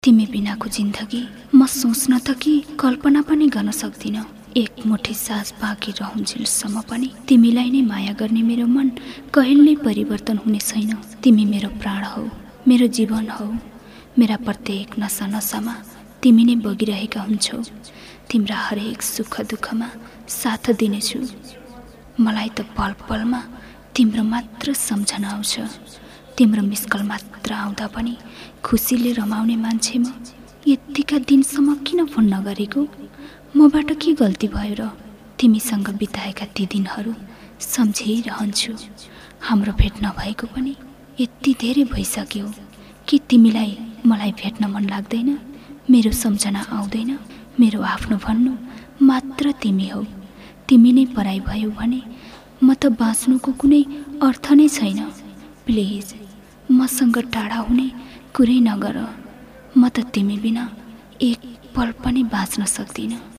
तिमी बिनाको जिन्दगी म सोच्न त कि कल्पना पनि गर्न सक्दिन। एक मुठी सास बाँकी रहन्जेलसम्म पनि तिमीलाई नै माया गर्ने मेरो मन कहिल्यै परिवर्तन हुने छैन। तिमी मेरो प्राण हौ, मेरो जीवन हौ। मेरा प्रत्येक नसा नसामा तिमी नै बगिरहेका हुन्छौ। तिम्रा हरेक सुख दुःखमा साथ दिनेछु। मलाई त पल पलमा तिम्रो मात्र सम्झना आउँछ। तिम्रो मिसकल मात्र आउँदा पनि खुसीले रमाउने मान्छे म यतिका दिनसम्म किन फोन नगरेको? मबाट के गल्ती भयो र? तिमीसँग बिताएका ती दिनहरू सम्झिरहन्छु। हाम्रो भेट नभएको पनि यति धेरै भइसक्यो कि तिमीलाई मलाई भेट्न मन लाग्दैन? मेरो सम्झना आउँदैन? मेरो आफ्नो भन्नु मात्र तिमी हौ। तिमी नै पराई भयो भने म त बाँच्नुको कुनै अर्थ नै छैन। प्लिज मसँग टाढा हुने कुरै नगर। म त तिमी बिना एक पल पनि बाँच्न सक्दिन।